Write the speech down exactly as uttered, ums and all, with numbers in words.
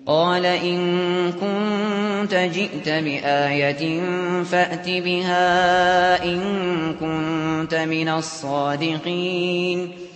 قال إن كنت جئت بآية فأت بها إن كنت من الصادقين